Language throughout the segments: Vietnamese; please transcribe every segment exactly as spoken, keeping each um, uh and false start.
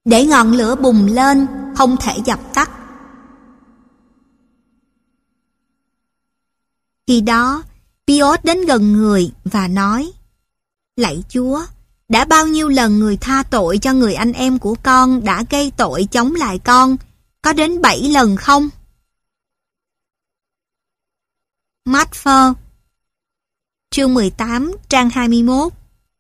để ngọn lửa bùng lên, không thể dập tắt. Khi đó, Piốt đến gần người và nói: Lạy Chúa, đã bao nhiêu lần người tha tội cho người anh em của con đã gây tội chống lại con, có đến bảy lần không? Mát-phơ chương mười tám, trang hai mươi mốt.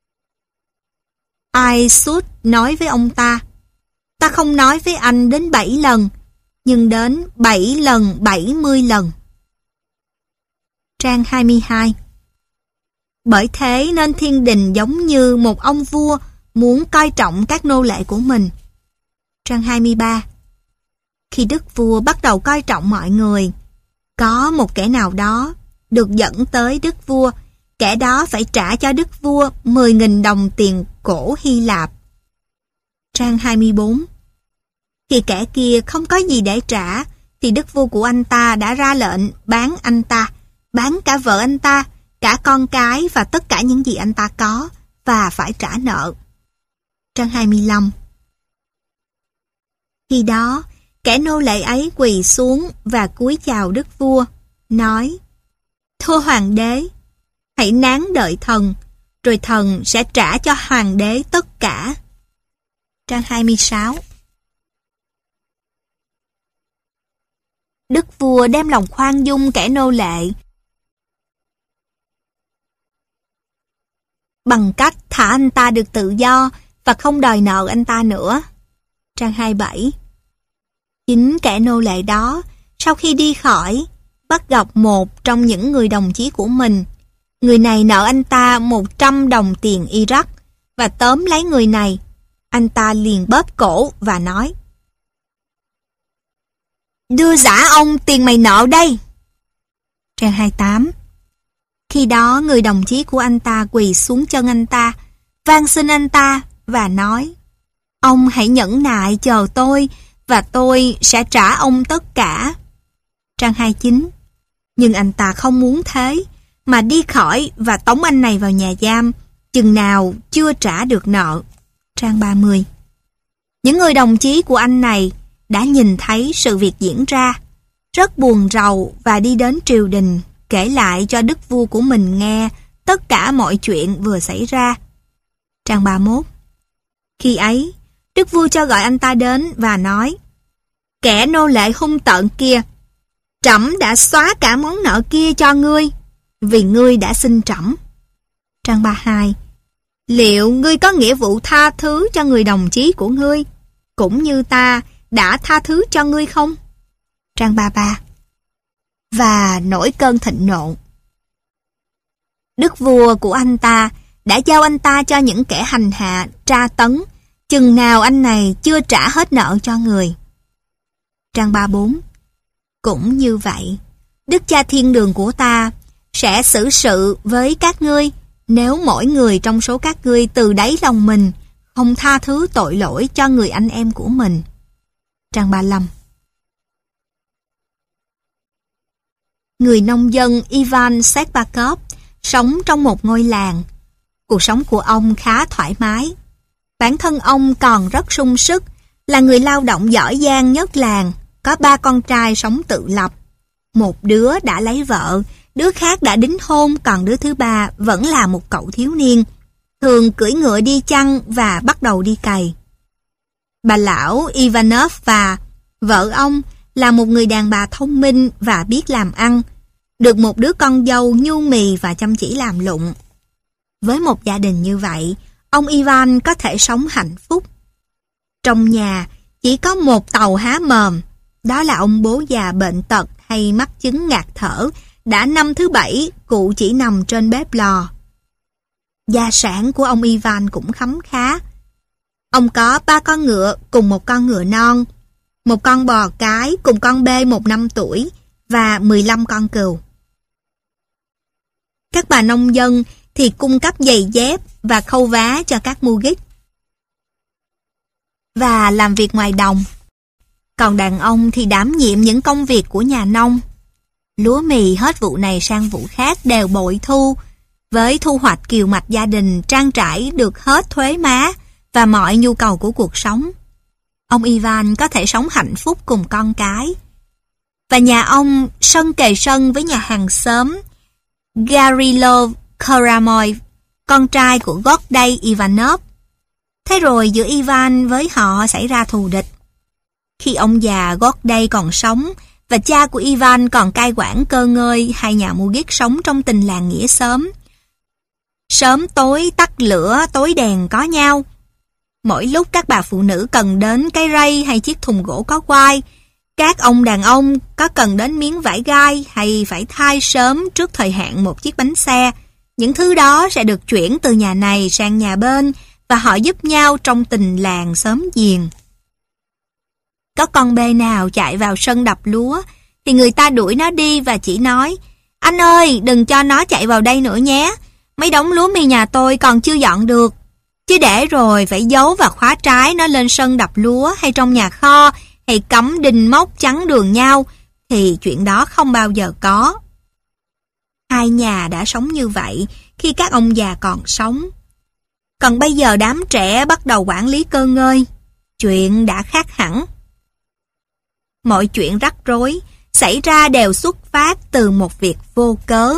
Ai sút nói với ông ta: Ta không nói với anh đến bảy lần, nhưng đến bảy lần bảy mươi lần. Trang hai mươi hai. Bởi thế nên thiên đình giống như một ông vua muốn coi trọng các nô lệ của mình. Trang hai mươi ba. Khi đức vua bắt đầu coi trọng mọi người, có một kẻ nào đó được dẫn tới đức vua, kẻ đó phải trả cho đức vua mười nghìn đồng tiền cổ Hy Lạp. Trang hai mươi bốn. Khi kẻ kia không có gì để trả, thì đức vua của anh ta đã ra lệnh bán anh ta, bán cả vợ anh ta, cả con cái và tất cả những gì anh ta có, và phải trả nợ. Trang hai mươi lăm. Khi đó, kẻ nô lệ ấy quỳ xuống và cúi chào đức vua, nói: Thưa hoàng đế, hãy nán đợi thần, rồi thần sẽ trả cho hoàng đế tất cả. Trang hai mươi sáu. Đức vua đem lòng khoan dung kẻ nô lệ bằng cách thả anh ta được tự do và không đòi nợ anh ta nữa. Trang hai mươi bảy. Chính kẻ nô lệ đó, sau khi đi khỏi, bắt gặp một trong những người đồng chí của mình. Người này nợ anh ta một trăm đồng tiền Iraq, và tóm lấy người này. Anh ta liền bóp cổ và nói: Đưa giả ông tiền mày nợ đây. Trang hai mươi tám. Khi đó người đồng chí của anh ta quỳ xuống chân anh ta, van xin anh ta và nói: Ông hãy nhẫn nại chờ tôi, và tôi sẽ trả ông tất cả. Trang hai mươi chín. Nhưng anh ta không muốn thế, mà đi khỏi và tống anh này vào nhà giam, chừng nào chưa trả được nợ. Trang ba mươi. Những người đồng chí của anh này đã nhìn thấy sự việc diễn ra, rất buồn rầu và đi đến triều đình kể lại cho đức vua của mình nghe tất cả mọi chuyện vừa xảy ra. Trang ba mươi mốt. Khi ấy, đức vua cho gọi anh ta đến và nói: Kẻ nô lệ hung tợn kia, trẫm đã xóa cả món nợ kia cho ngươi, vì ngươi đã xin trẫm. Trang ba mươi hai. Liệu ngươi có nghĩa vụ tha thứ cho người đồng chí của ngươi, cũng như ta đã tha thứ cho ngươi không? Trang ba mươi ba. Và nổi cơn thịnh nộ. Đức vua của anh ta đã giao anh ta cho những kẻ hành hạ, tra tấn, chừng nào anh này chưa trả hết nợ cho người. Trang ba mươi bốn. Cũng như vậy, Đức Cha Thiên Đường của ta sẽ xử sự với các ngươi nếu mỗi người trong số các ngươi từ đáy lòng mình không tha thứ tội lỗi cho người anh em của mình. Trang ba mươi lăm. Người nông dân Ivan Shcherbakov sống trong một ngôi làng. Cuộc sống của ông khá thoải mái. Bản thân ông còn rất sung sức, là người lao động giỏi giang nhất làng, có ba con trai sống tự lập. Một đứa đã lấy vợ, đứa khác đã đính hôn, còn đứa thứ ba vẫn là một cậu thiếu niên, thường cưỡi ngựa đi chăn và bắt đầu đi cày. Bà lão Ivanov và vợ ông là một người đàn bà thông minh và biết làm ăn, được một đứa con dâu nhu mì và chăm chỉ làm lụng. Với một gia đình như vậy, ông Ivan có thể sống hạnh phúc. Trong nhà chỉ có một tàu há mồm, đó là ông bố già bệnh tật hay mắc chứng ngạt thở, đã năm thứ bảy cụ chỉ nằm trên bếp lò. Gia sản của ông Ivan cũng khấm khá. Ông có ba con ngựa cùng một con ngựa non, một con bò cái cùng con bê một năm tuổi và mười lăm con cừu. Các bà nông dân thì cung cấp giày dép và khâu vá cho các mugit và làm việc ngoài đồng. Còn đàn ông thì đảm nhiệm những công việc của nhà nông. Lúa mì hết vụ này sang vụ khác đều bội thu, với thu hoạch kiều mạch gia đình trang trải được hết thuế má và mọi nhu cầu của cuộc sống. Ông Ivan có thể sống hạnh phúc cùng con cái. Và nhà ông sân kề sân với nhà hàng xóm Garilov Karamoy, con trai của Gorday Ivanov. Thế rồi giữa Ivan với họ xảy ra thù địch. Khi ông già Gorday còn sống và cha của Ivan còn cai quản cơ ngơi, hai nhà Mugit sống trong tình làng nghĩa xóm. Sớm tối tắt lửa, tối đèn có nhau. Mỗi lúc các bà phụ nữ cần đến cái rây hay chiếc thùng gỗ có quai, các ông đàn ông có cần đến miếng vải gai hay phải thay sớm trước thời hạn một chiếc bánh xe, những thứ đó sẽ được chuyển từ nhà này sang nhà bên và họ giúp nhau trong tình làng xóm giềng. Có con bê nào chạy vào sân đập lúa thì người ta đuổi nó đi và chỉ nói: "Anh ơi, đừng cho nó chạy vào đây nữa nhé. Mấy đống lúa mì nhà tôi còn chưa dọn được." Chứ để rồi phải giấu và khóa trái nó lên sân đập lúa hay trong nhà kho hay cắm đinh móc chắn đường nhau thì chuyện đó không bao giờ có. Hai nhà đã sống như vậy khi các ông già còn sống. Còn bây giờ đám trẻ bắt đầu quản lý cơ ngơi. Chuyện đã khác hẳn. Mọi chuyện rắc rối xảy ra đều xuất phát từ một việc vô cớ.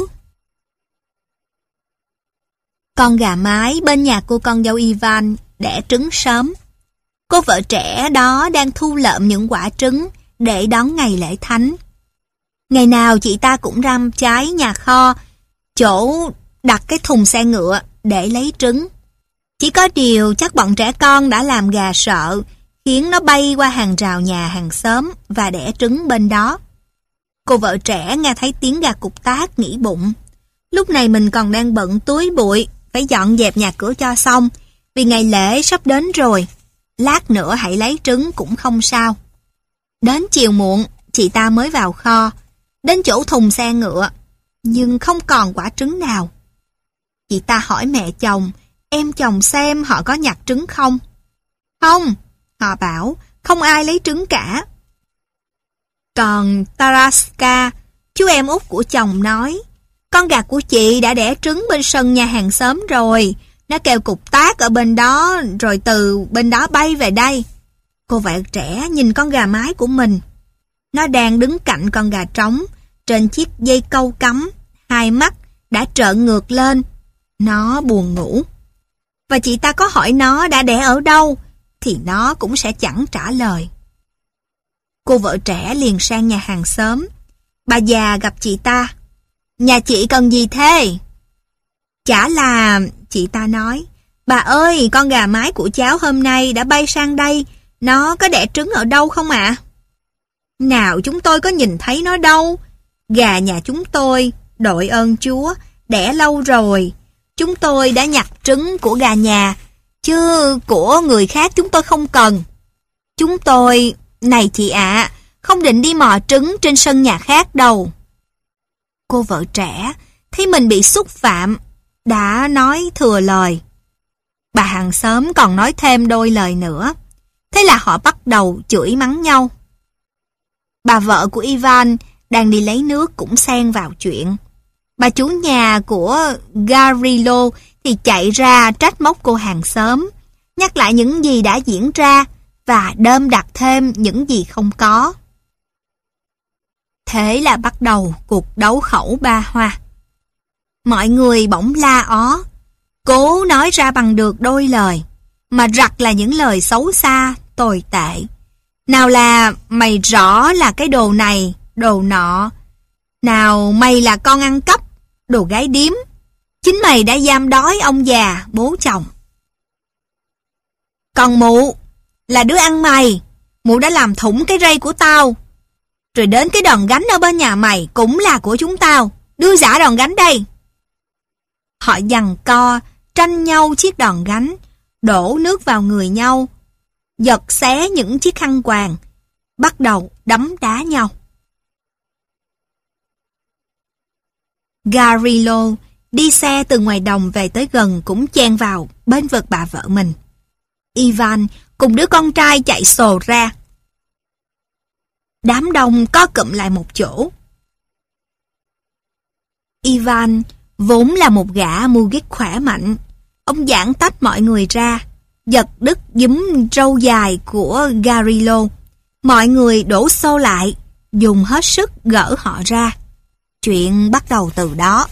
Con gà mái bên nhà cô con dâu Ivan đẻ trứng sớm. Cô vợ trẻ đó đang thu lượm những quả trứng để đón ngày lễ thánh. Ngày nào chị ta cũng răm trái nhà kho, chỗ đặt cái thùng xe ngựa để lấy trứng. Chỉ có điều chắc bọn trẻ con đã làm gà sợ, khiến nó bay qua hàng rào nhà hàng xóm và đẻ trứng bên đó. Cô vợ trẻ nghe thấy tiếng gà cục tác nghĩ bụng: lúc này mình còn đang bận túi bụi, phải dọn dẹp nhà cửa cho xong, vì ngày lễ sắp đến rồi. Lát nữa hãy lấy trứng cũng không sao. Đến chiều muộn, chị ta mới vào kho, đến chỗ thùng xe ngựa, nhưng không còn quả trứng nào. Chị ta hỏi mẹ chồng, em chồng xem họ có nhặt trứng không. Không, họ bảo, không ai lấy trứng cả. Còn Taraska, chú em út của chồng nói, con gà của chị đã đẻ trứng bên sân nhà hàng xóm rồi. Nó kêu cục tác ở bên đó, rồi từ bên đó bay về đây. Cô vợ trẻ nhìn con gà mái của mình. Nó đang đứng cạnh con gà trống, trên chiếc dây câu cắm, hai mắt đã trợn ngược lên. Nó buồn ngủ. Và chị ta có hỏi nó đã đẻ ở đâu, thì nó cũng sẽ chẳng trả lời. Cô vợ trẻ liền sang nhà hàng xóm. Bà già gặp chị ta. Nhà chị cần gì thế? Chả là, chị ta nói, bà ơi, con gà mái của cháu hôm nay đã bay sang đây, nó có đẻ trứng ở đâu không ạ? Nào chúng tôi có nhìn thấy nó đâu. Gà nhà chúng tôi, đội ơn Chúa, đẻ lâu rồi. Chúng tôi đã nhặt trứng của gà nhà, chứ của người khác chúng tôi không cần. Chúng tôi, này chị ạ, à, không định đi mò trứng trên sân nhà khác đâu. Cô vợ trẻ thấy mình bị xúc phạm, đã nói thừa lời. Bà hàng xóm còn nói thêm đôi lời nữa. Thế là họ bắt đầu chửi mắng nhau. Bà vợ của Ivan đang đi lấy nước cũng xen vào chuyện. Bà chủ nhà của Gavrilo thì chạy ra trách móc cô hàng xóm, nhắc lại những gì đã diễn ra và đơm đặt thêm những gì không có. Thế là bắt đầu cuộc đấu khẩu ba hoa. Mọi người bỗng la ó, cố nói ra bằng được đôi lời, mà rặt là những lời xấu xa, tồi tệ. Nào là mày rõ là cái đồ này, đồ nọ. Nào mày là con ăn cắp, đồ gái điếm. Chính mày đã giam đói ông già, bố chồng. Còn mụ, là đứa ăn mày, mụ đã làm thủng cái rây của tao. Rồi đến cái đòn gánh ở bên nhà mày cũng là của chúng tao. Đưa giả đòn gánh đây. Họ giằng co, tranh nhau chiếc đòn gánh, đổ nước vào người nhau, giật xé những chiếc khăn quàng, bắt đầu đấm đá nhau. Gavrilo đi xe từ ngoài đồng về tới gần cũng chen vào bên vực bà vợ mình. Ivan cùng đứa con trai chạy sồ ra. Đám đông co cụm lại một chỗ. Ivan vốn là một gã Mugit khỏe mạnh. Ông giãn tách mọi người ra. giật đứt giúm râu dài của Garillo. Mọi người đổ xô lại, dùng hết sức gỡ họ ra. Chuyện bắt đầu từ đó.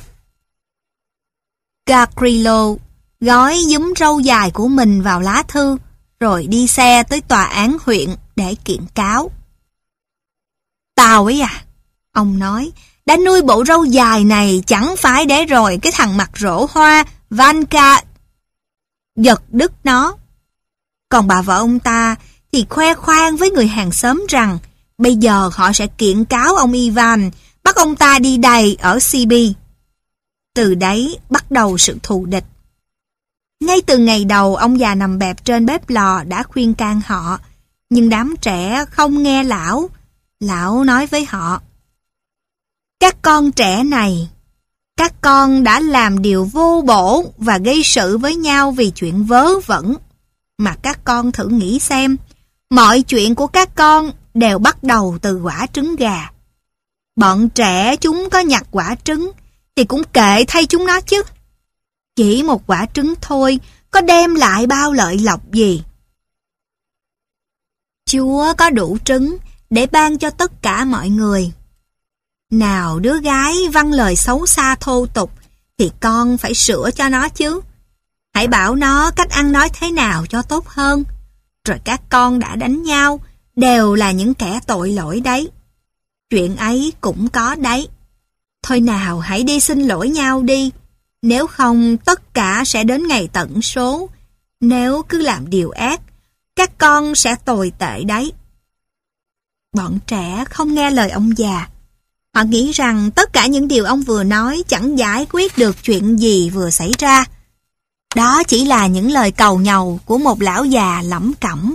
Garillo gói giúm râu dài của mình vào lá thư, rồi đi xe tới tòa án huyện để kiện cáo. Tao ấy à, ông nói, đã nuôi bộ râu dài này chẳng phải để rồi cái thằng mặt rỗ hoa Vanka giật đứt nó. Còn bà vợ ông ta thì khoe khoang với người hàng xóm rằng bây giờ họ sẽ kiện cáo ông Ivan, bắt ông ta đi đầy ở xê bê. Từ đấy bắt đầu sự thù địch. Ngay từ ngày đầu, ông già nằm bẹp trên bếp lò đã khuyên can họ, nhưng đám trẻ không nghe lão. Lão nói với họ: các con trẻ này, các con đã làm điều vô bổ và gây sự với nhau vì chuyện vớ vẩn. Mà các con thử nghĩ xem, mọi chuyện của các con đều bắt đầu từ quả trứng gà. Bọn trẻ chúng có nhặt quả trứng thì cũng kệ thay chúng nó chứ. Chỉ một quả trứng thôi có đem lại bao lợi lộc gì. Chúa có đủ trứng để ban cho tất cả mọi người. Nào đứa gái vâng lời xấu xa thô tục thì con phải sửa cho nó chứ. Hãy bảo nó cách ăn nói thế nào cho tốt hơn. Rồi các con đã đánh nhau đều là những kẻ tội lỗi đấy. Chuyện ấy cũng có đấy. Thôi nào hãy đi xin lỗi nhau đi. Nếu không tất cả sẽ đến ngày tận số. Nếu cứ làm điều ác, các con sẽ tồi tệ đấy. Bọn trẻ không nghe lời ông già. Họ nghĩ rằng tất cả những điều ông vừa nói chẳng giải quyết được chuyện gì vừa xảy ra. Đó chỉ là những lời cầu nhàu của một lão già lẩm cẩm.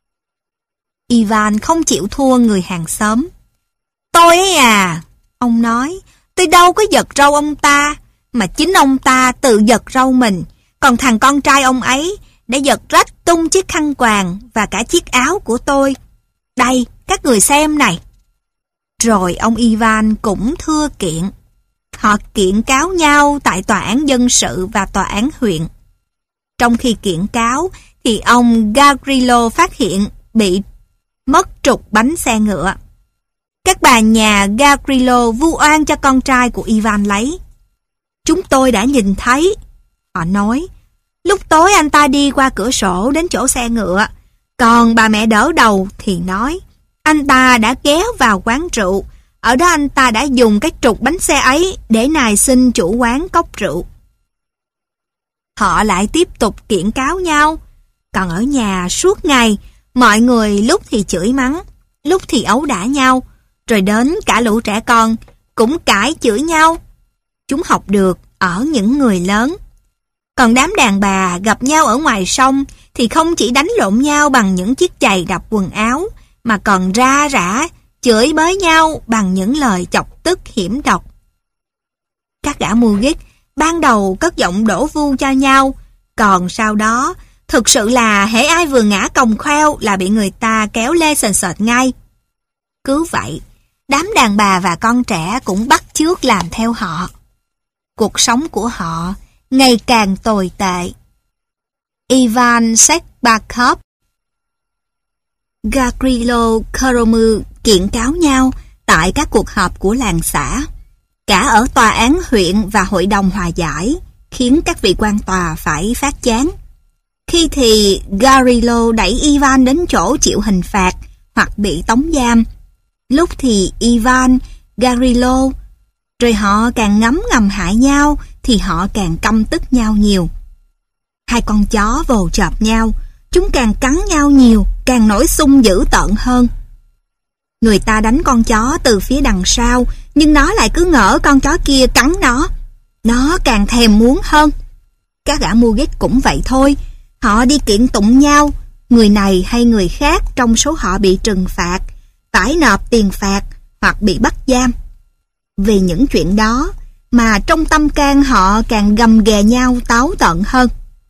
Ivan không chịu thua người hàng xóm. Tôi ấy à, ông nói, tôi đâu có giật râu ông ta, mà chính ông ta tự giật râu mình, còn thằng con trai ông ấy đã giật rách tung chiếc khăn quàng và cả chiếc áo của tôi. Đây, các người xem này. Rồi ông Ivan cũng thưa kiện. Họ kiện cáo nhau tại tòa án dân sự và tòa án huyện. Trong khi kiện cáo thì ông Garillo phát hiện bị mất trục bánh xe ngựa. Các bà nhà Garillo vu oan cho con trai của Ivan lấy. Chúng tôi đã nhìn thấy, họ nói, lúc tối anh ta đi qua cửa sổ đến chỗ xe ngựa. Còn bà mẹ đỡ đầu thì nói, anh ta đã ghé vào quán rượu. Ở đó anh ta đã dùng cái trục bánh xe ấy để nài xin chủ quán cốc rượu. Họ lại tiếp tục kiện cáo nhau. Còn ở nhà suốt ngày, mọi người lúc thì chửi mắng, lúc thì ấu đả nhau. Rồi đến cả lũ trẻ con cũng cãi chửi nhau. Chúng học được ở những người lớn. Còn đám đàn bà gặp nhau ở ngoài sông thì không chỉ đánh lộn nhau bằng những chiếc giày đập quần áo, mà còn ra rã, chửi bới nhau bằng những lời chọc tức hiểm độc. Các gã mua ghét ban đầu cất giọng đổ vu cho nhau, còn sau đó thực sự là hễ ai vừa ngã còng khoeo là bị người ta kéo lê sền sệt ngay. Cứ vậy, đám đàn bà và con trẻ cũng bắt chước làm theo họ. Cuộc sống của họ ngày càng tồi tệ. Ivan Shekbakov, Gavrilo Koromu kiện cáo nhau tại các cuộc họp của làng xã, cả ở tòa án huyện và hội đồng hòa giải, khiến các vị quan tòa phải phát chán. Khi thì Gavrilo đẩy Ivan đến chỗ chịu hình phạt hoặc bị tống giam, lúc thì Ivan, Gavrilo, rồi họ càng ngấm ngầm hại nhau thì họ càng căm tức nhau nhiều. Hai con chó vồ chộp nhau, chúng càng cắn nhau nhiều, càng nổi xung dữ tợn hơn. Người ta đánh con chó từ phía đằng sau, nhưng nó lại cứ ngỡ con chó kia cắn nó. Nó càng thèm muốn hơn. Các gã mua ghét cũng vậy thôi. Họ đi kiện tụng nhau, người này hay người khác trong số họ bị trừng phạt, phải nộp tiền phạt hoặc bị bắt giam. Vì những chuyện đó mà trong tâm can họ càng gầm ghè nhau táo tợn hơn.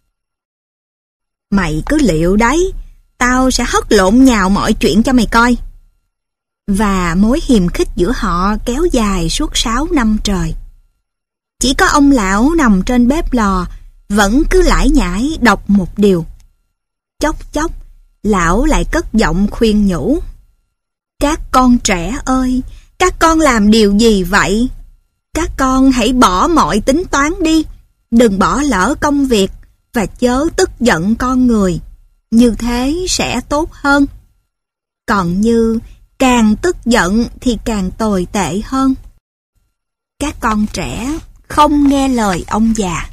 Mày cứ liệu đấy, tao sẽ hất lộn nhào mọi chuyện cho mày coi. Và mối hiềm khích giữa họ kéo dài suốt sáu năm trời. Chỉ có ông lão nằm trên bếp lò vẫn cứ lải nhải đọc một điều. Chốc chốc, lão lại cất giọng khuyên nhủ. Các con trẻ ơi, các con làm điều gì vậy? Các con hãy bỏ mọi tính toán đi, đừng bỏ lỡ công việc và chớ tức giận con người. Như thế sẽ tốt hơn. Còn như càng tức giận thì càng tồi tệ hơn. Các con trẻ không nghe lời ông già.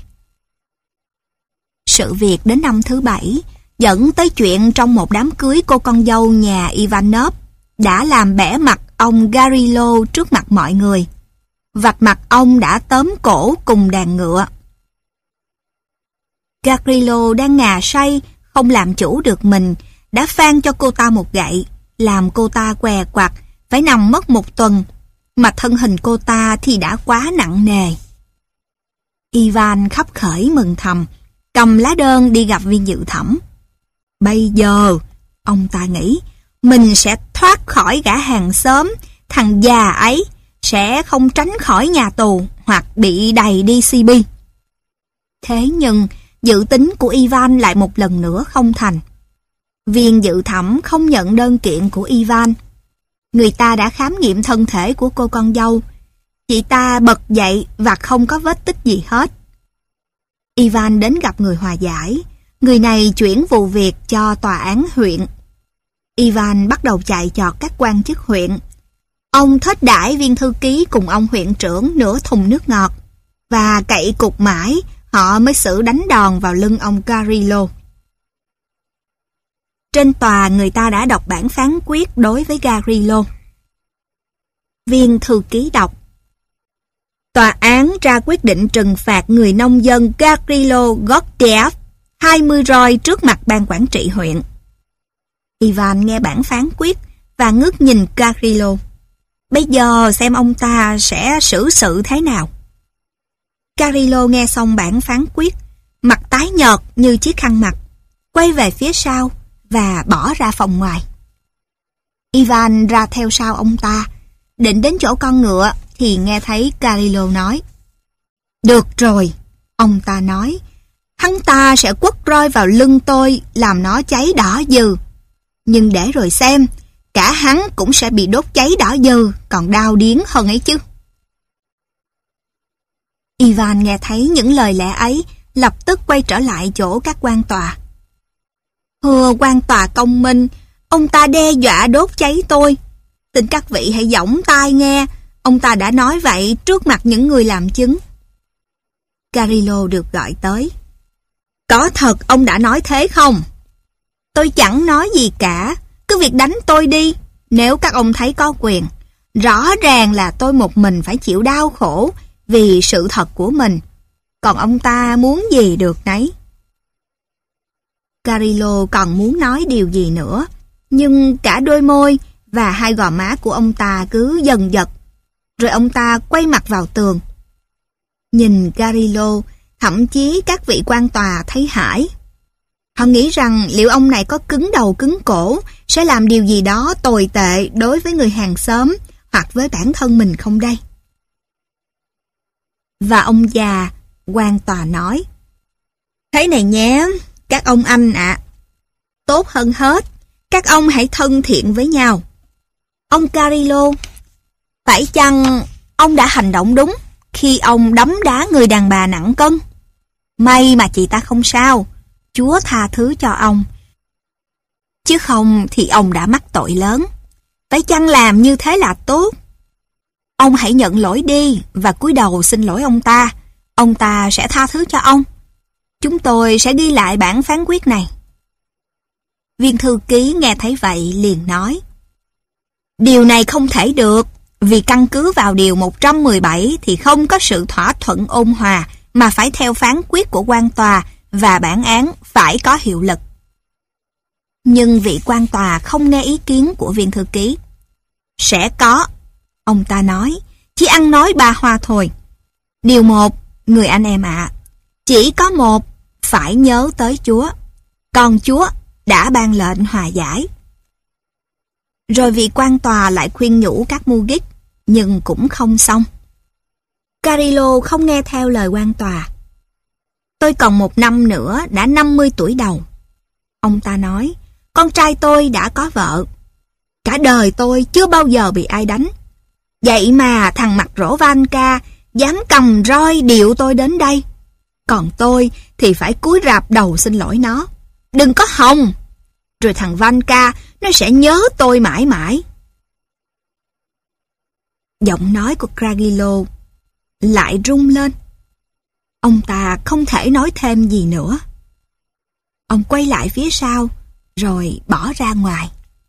Sự việc đến năm thứ bảy dẫn tới chuyện trong một đám cưới cô con dâu nhà Ivanov đã làm bẽ mặt ông Gavrilo trước mặt mọi người. Vạch mặt ông đã tóm cổ cùng đàn ngựa. Gavrilo đang ngà say, không làm chủ được mình, đã phang cho cô ta một gậy, làm cô ta què quặt, phải nằm mất một tuần, mà thân hình cô ta thì đã quá nặng nề. Ivan khấp khởi mừng thầm, cầm lá đơn đi gặp viên dự thẩm. Bây giờ, ông ta nghĩ, mình sẽ thoát khỏi gã hàng xóm, thằng già ấy, sẽ không tránh khỏi nhà tù hoặc bị đày đi xê bê. Thế nhưng, dự tính của Ivan lại một lần nữa không thành. Viên dự thẩm không nhận đơn kiện của Ivan. Người ta đã khám nghiệm thân thể của cô con dâu. Chị ta bật dậy và không có vết tích gì hết. Ivan đến gặp người hòa giải. Người này chuyển vụ việc cho tòa án huyện. Ivan bắt đầu chạy chọt các quan chức huyện. Ông thết đãi viên thư ký cùng ông huyện trưởng nửa thùng nước ngọt, và cậy cục mãi họ mới xử đánh đòn vào lưng ông Gavrilo. Trên tòa người ta đã đọc bản phán quyết đối với Gavrilo. Viên thư ký đọc: Tòa án ra quyết định trừng phạt người nông dân Gavrilo Gordiev hai mươi roi trước mặt ban quản trị huyện. Ivan nghe bản phán quyết và ngước nhìn Gavrilo. Bây giờ xem ông ta sẽ xử sự thế nào. Gavrilo nghe xong bản phán quyết, mặt tái nhợt như chiếc khăn mặt, quay về phía sau và bỏ ra phòng ngoài. Ivan ra theo sau ông ta, định đến chỗ con ngựa thì nghe thấy Gavrilo nói: Được rồi, ông ta nói, hắn ta sẽ quất roi vào lưng tôi làm nó cháy đỏ dừ. Nhưng để rồi xem, cả hắn cũng sẽ bị đốt cháy đỏ dừ, còn đau điếng hơn ấy chứ. Ivan nghe thấy những lời lẽ ấy, lập tức quay trở lại chỗ các quan tòa. Thưa quan tòa công minh, ông ta đe dọa đốt cháy tôi. Xin các vị hãy dõng tai nghe, ông ta đã nói vậy trước mặt những người làm chứng. Gavrilo được gọi tới. Có thật ông đã nói thế không? Tôi chẳng nói gì cả, cứ việc đánh tôi đi, nếu các ông thấy có quyền. Rõ ràng là tôi một mình phải chịu đau khổ vì sự thật của mình, còn ông ta muốn gì được nấy. Gavrilo còn muốn nói điều gì nữa, nhưng cả đôi môi và hai gò má của ông ta cứ dần giật, rồi ông ta quay mặt vào tường. Nhìn Gavrilo, thậm chí các vị quan tòa thấy hãi. Họ nghĩ rằng liệu ông này có cứng đầu cứng cổ sẽ làm điều gì đó tồi tệ đối với người hàng xóm hoặc với bản thân mình không đây. Và ông già, quan tòa nói: Thế này nhé, các ông anh ạ, tốt hơn hết, các ông hãy thân thiện với nhau. Ông Gavrilo, phải chăng ông đã hành động đúng khi ông đấm đá người đàn bà nặng cân? May mà chị ta không sao, Chúa tha thứ cho ông. Chứ không thì ông đã mắc tội lớn. Phải chăng làm như thế là tốt? Ông hãy nhận lỗi đi và cúi đầu xin lỗi ông ta. Ông ta sẽ tha thứ cho ông. Chúng tôi sẽ ghi lại bản phán quyết này. Viên thư ký nghe thấy vậy liền nói: Điều này không thể được, vì căn cứ vào điều một trăm mười bảy thì không có sự thỏa thuận ôn hòa, mà phải theo phán quyết của quan tòa và bản án phải có hiệu lực. Nhưng vị quan tòa không nghe ý kiến của viên thư ký. Sẽ có, ông ta nói, chỉ ăn nói ba hoa thôi. Điều một, người anh em ạ, chỉ có một, phải nhớ tới Chúa. Còn Chúa đã ban lệnh hòa giải. Rồi vị quan tòa lại khuyên nhủ các Mugik, nhưng cũng không xong. Gavrilo không nghe theo lời quan tòa. Tôi còn một năm nữa đã năm mươi tuổi đầu. Ông ta nói, con trai tôi đã có vợ. Cả đời tôi chưa bao giờ bị ai đánh. Vậy mà thằng mặt rỗ Vanka dám cầm roi điệu tôi đến đây. Còn tôi thì phải cúi rạp đầu xin lỗi nó. Đừng có hòng. Rồi thằng Vanka nó sẽ nhớ tôi mãi mãi. Giọng nói của Kragilo lại rung lên. Ông ta không thể nói thêm gì nữa. Ông quay lại phía sau, rồi bỏ ra ngoài.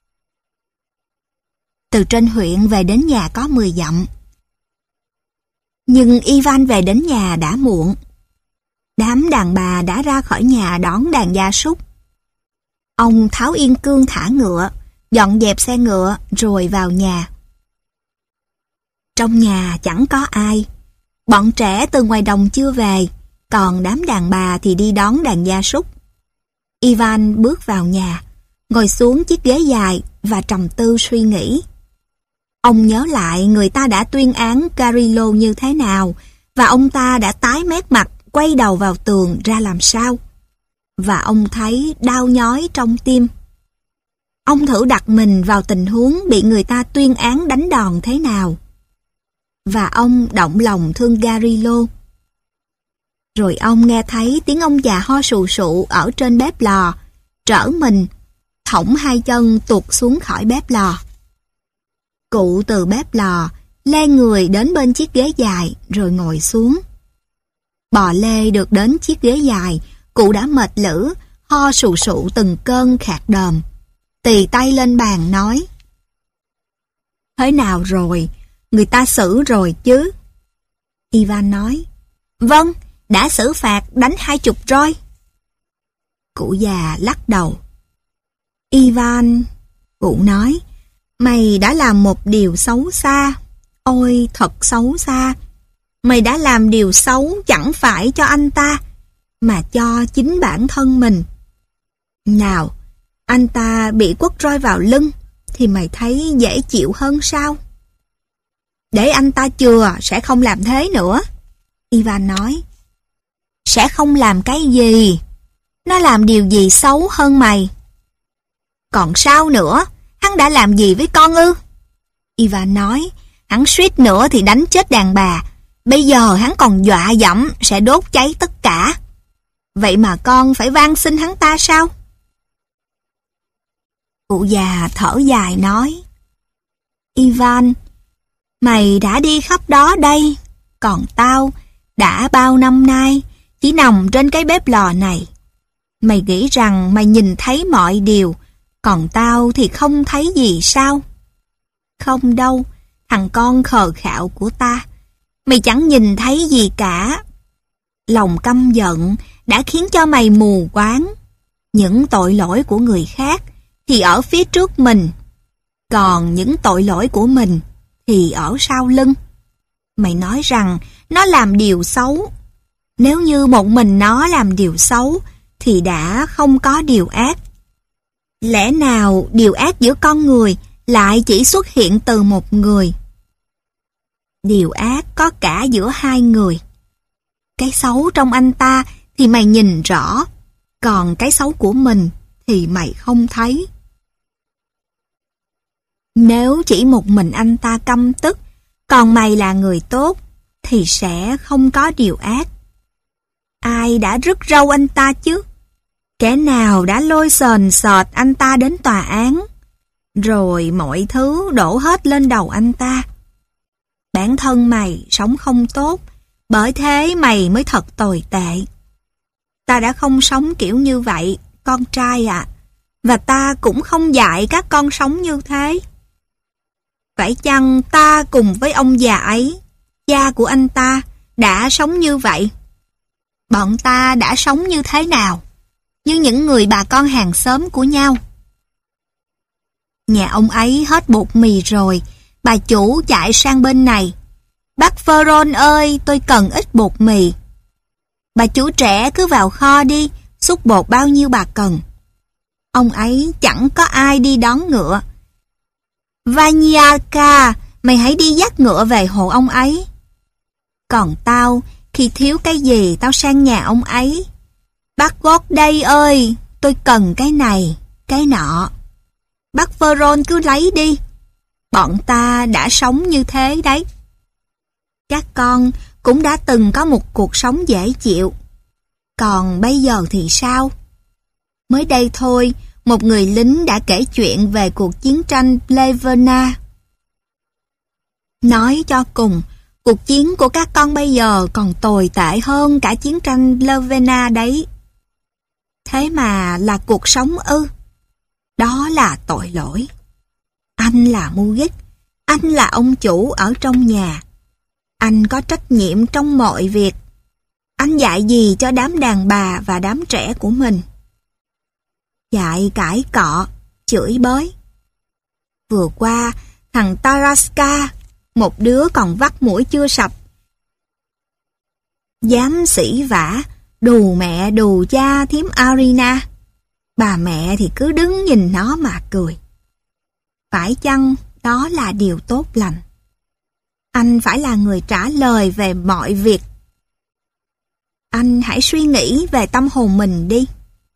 Từ trên huyện về đến nhà có mười dặm. Nhưng Ivan về đến nhà đã muộn. Đám đàn bà đã ra khỏi nhà đón đàn gia súc. Ông tháo yên cương thả ngựa, dọn dẹp xe ngựa rồi vào nhà. Trong nhà chẳng có ai. Bọn trẻ từ ngoài đồng chưa về, còn đám đàn bà thì đi đón đàn gia súc. Ivan bước vào nhà, ngồi xuống chiếc ghế dài và trầm tư suy nghĩ. Ông nhớ lại người ta đã tuyên án Garillo như thế nào, và ông ta đã tái mét mặt, quay đầu vào tường ra làm sao. Và ông thấy đau nhói trong tim. Ông thử đặt mình vào tình huống bị người ta tuyên án đánh đòn thế nào. Và ông động lòng thương Garillo. Rồi ông nghe thấy tiếng ông già ho sù sụ ở trên bếp lò, trở mình, thõng hai chân tuột xuống khỏi bếp lò. Cụ từ bếp lò, lê người đến bên chiếc ghế dài rồi ngồi xuống. Bò lê được đến chiếc ghế dài, cụ đã mệt lử, ho sù sụ từng cơn khạc đờm. Tì tay lên bàn nói: Thế nào rồi? Người ta xử rồi chứ? Ivan nói: Vâng, đã xử phạt đánh hai chục roi. Cụ già lắc đầu. Ivan, cụ nói, mày đã làm một điều xấu xa. Ôi, thật xấu xa. Mày đã làm điều xấu chẳng phải cho anh ta, mà cho chính bản thân mình. Nào, anh ta bị quất roi vào lưng, thì mày thấy dễ chịu hơn sao? Để anh ta chừa, sẽ không làm thế nữa. Ivan nói. Sẽ không làm cái gì? Nó làm điều gì xấu hơn mày? Còn sao nữa? Hắn đã làm gì với con ư? Ivan nói. Hắn suýt nữa thì đánh chết đàn bà. Bây giờ hắn còn dọa dẫm sẽ đốt cháy tất cả. Vậy mà con phải van xin hắn ta sao? Cụ già thở dài nói. Ivan, mày đã đi khắp đó đây, còn tao đã bao năm nay chỉ nằm trên cái bếp lò này. Mày nghĩ rằng mày nhìn thấy mọi điều, còn tao thì không thấy gì sao? Không đâu, thằng con khờ khạo của ta, mày chẳng nhìn thấy gì cả. Lòng căm giận đã khiến cho mày mù quáng. Những tội lỗi của người khác thì ở phía trước mình, còn những tội lỗi của mình thì ở sau lưng. Mày nói rằng nó làm điều xấu. Nếu như một mình nó làm điều xấu thì đã không có điều ác. Lẽ nào điều ác giữa con người lại chỉ xuất hiện từ một người? Điều ác có cả giữa hai người. Cái xấu trong anh ta thì mày nhìn rõ, còn cái xấu của mình thì mày không thấy. Nếu chỉ một mình anh ta căm tức, còn mày là người tốt, thì sẽ không có điều ác. Ai đã rứt râu anh ta chứ? Kẻ nào đã lôi sền sệt anh ta đến tòa án? Rồi mọi thứ đổ hết lên đầu anh ta. Bản thân mày sống không tốt, bởi thế mày mới thật tồi tệ. Ta đã không sống kiểu như vậy, con trai ạ. À, và ta cũng không dạy các con sống như thế. Phải chăng ta cùng với ông già ấy, cha của anh ta, đã sống như vậy? Bọn ta đã sống như thế nào? Như những người bà con hàng xóm của nhau. Nhà ông ấy hết bột mì rồi, bà chủ chạy sang bên này. Bác Phơ-rôn ơi, tôi cần ít bột mì. Bà chủ trẻ cứ vào kho đi, xúc bột bao nhiêu bà cần. Ông ấy chẳng có ai đi đón ngựa. Vanyaka, mày hãy đi dắt ngựa về hộ ông ấy. Còn tao, khi thiếu cái gì tao sang nhà ông ấy. Bác gót đây ơi, tôi cần cái này, cái nọ. Bác Veron cứ lấy đi. Bọn ta đã sống như thế đấy. Các con cũng đã từng có một cuộc sống dễ chịu. Còn bây giờ thì sao? Mới đây thôi, một người lính đã kể chuyện về cuộc chiến tranh Plevna. Nói cho cùng, cuộc chiến của các con bây giờ còn tồi tệ hơn cả chiến tranh Plevna đấy. Thế mà là cuộc sống ư? Đó là tội lỗi. Anh là Mugit, anh là ông chủ ở trong nhà. Anh có trách nhiệm trong mọi việc. Anh dạy gì cho đám đàn bà và đám trẻ của mình? Dạy cãi cọ, chửi bới. Vừa qua, thằng Taraska, một đứa còn vắt mũi chưa sạch, dám sỉ vả, đù mẹ đù cha thím Arina. Bà mẹ thì cứ đứng nhìn nó mà cười. Phải chăng đó là điều tốt lành? Anh phải là người trả lời về mọi việc. Anh hãy suy nghĩ về tâm hồn mình đi.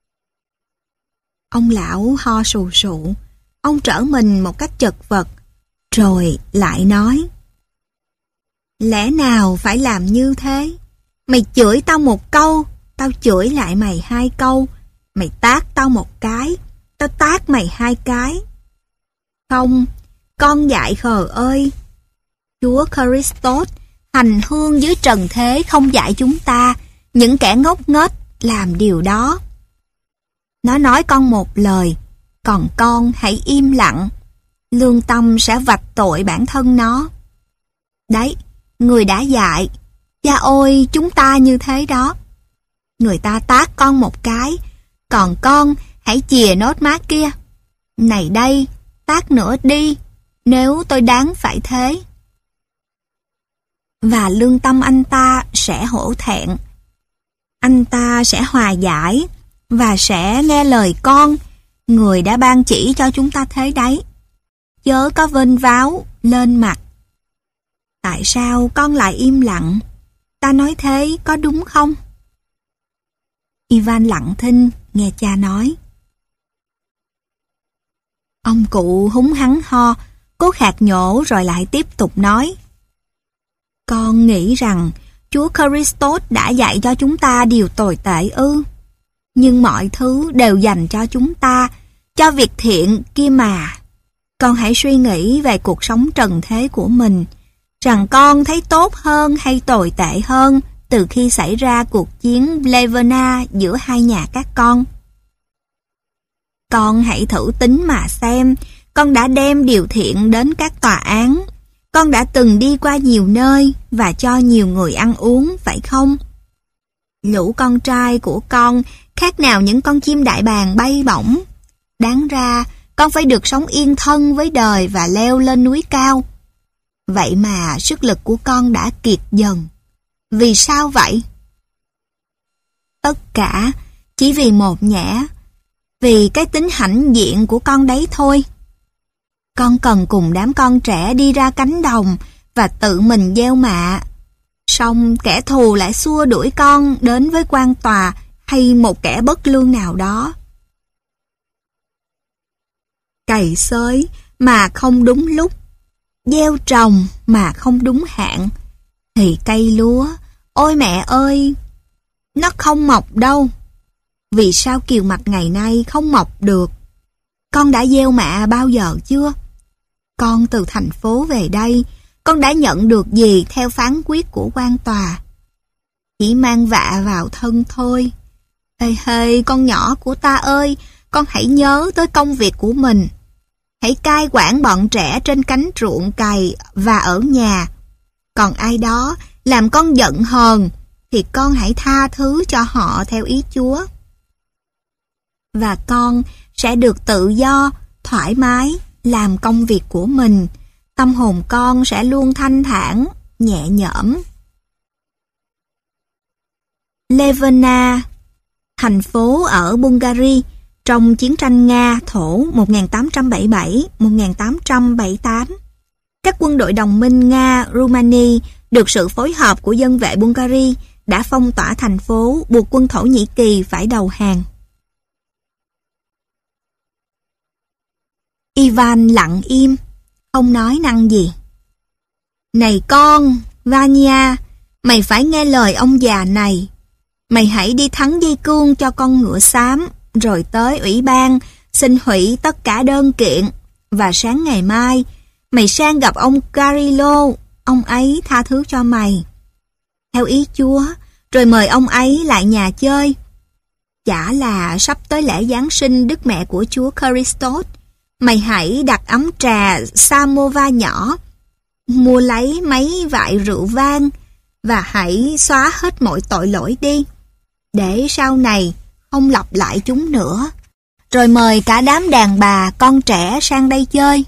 Ông lão ho sù sụ, ông trở mình một cách chật vật, rồi lại nói: Lẽ nào phải làm như thế? Mày chửi tao một câu, tao chửi lại mày hai câu. Mày tát tao một cái, tao tát mày hai cái. Không, con dại khờ ơi! Chúa Christos, hành hương dưới trần thế không dạy chúng ta, những kẻ ngốc nghếch, làm điều đó. Nó nói con một lời, còn con hãy im lặng. Lương tâm sẽ vạch tội bản thân nó. Đấy, người đã dạy. Cha ôi, chúng ta như thế đó. Người ta tát con một cái, còn con hãy chìa nốt má kia. Này đây, tát nữa đi, nếu tôi đáng phải thế. Và lương tâm anh ta sẽ hổ thẹn. Anh ta sẽ hòa giải và sẽ nghe lời con, người đã ban chỉ cho chúng ta thế đấy. Chớ có vênh váo lên mặt. Tại sao con lại im lặng? Ta nói thế có đúng không? Ivan lặng thinh nghe cha nói. Ông cụ húng hắng ho, cố khạc nhổ rồi lại tiếp tục nói. Con nghĩ rằng Chúa Christos đã dạy cho chúng ta điều tồi tệ ư? Nhưng mọi thứ đều dành cho chúng ta, cho việc thiện kia mà. Con hãy suy nghĩ về cuộc sống trần thế của mình, rằng con thấy tốt hơn hay tồi tệ hơn từ khi xảy ra cuộc chiến Plevna giữa hai nhà các con. Con hãy thử tính mà xem, con đã đem điều thiện đến các tòa án, con đã từng đi qua nhiều nơi và cho nhiều người ăn uống, phải không? Lũ con trai của con khác nào những con chim đại bàng bay bổng. Đáng ra, con phải được sống yên thân với đời và leo lên núi cao. Vậy mà sức lực của con đã kiệt dần. Vì sao vậy? Tất cả chỉ vì một nhẽ, vì cái tính hãnh diện của con đấy thôi. Con cần cùng đám con trẻ đi ra cánh đồng và tự mình gieo mạ. Xong kẻ thù lại xua đuổi con đến với quan tòa hay một kẻ bất lương nào đó. Cày xới mà không đúng lúc, gieo trồng mà không đúng hạn, thì cây lúa, ôi mẹ ơi, nó không mọc đâu. Vì sao kiều mạch ngày nay không mọc được? Con đã gieo mạ bao giờ chưa? Con từ thành phố về đây, con đã nhận được gì theo phán quyết của quan tòa? Chỉ mang vạ vào thân thôi. Hê hê, con nhỏ của ta ơi, con hãy nhớ tới công việc của mình. Hãy cai quản bọn trẻ trên cánh ruộng cày và ở nhà. Còn ai đó làm con giận hờn, thì con hãy tha thứ cho họ theo ý Chúa. Và con sẽ được tự do, thoải mái, làm công việc của mình. Tâm hồn con sẽ luôn thanh thản, nhẹ nhõm. Plevna, thành phố ở Bulgaria, trong chiến tranh Nga-Thổ một nghìn tám trăm bảy mươi bảy đến một nghìn tám trăm bảy mươi tám. Các quân đội đồng minh Nga-Rumani được sự phối hợp của dân vệ Bulgaria đã phong tỏa thành phố, buộc quân Thổ Nhĩ Kỳ phải đầu hàng. Ivan lặng im, không nói năng gì. Này con, Vanya, mày phải nghe lời ông già này. Mày hãy đi thắng dây cương cho con ngựa xám, rồi tới ủy ban, xin hủy tất cả đơn kiện. Và sáng ngày mai, mày sang gặp ông Garillo, ông ấy tha thứ cho mày. Theo ý Chúa, rồi mời ông ấy lại nhà chơi. Chả là sắp tới lễ Giáng sinh Đức Mẹ của Chúa Christos, mày hãy đặt ấm trà samovar nhỏ, mua lấy mấy vại rượu vang và hãy xóa hết mọi tội lỗi đi, để sau này không lặp lại chúng nữa. Rồi mời cả đám đàn bà, con trẻ sang đây chơi.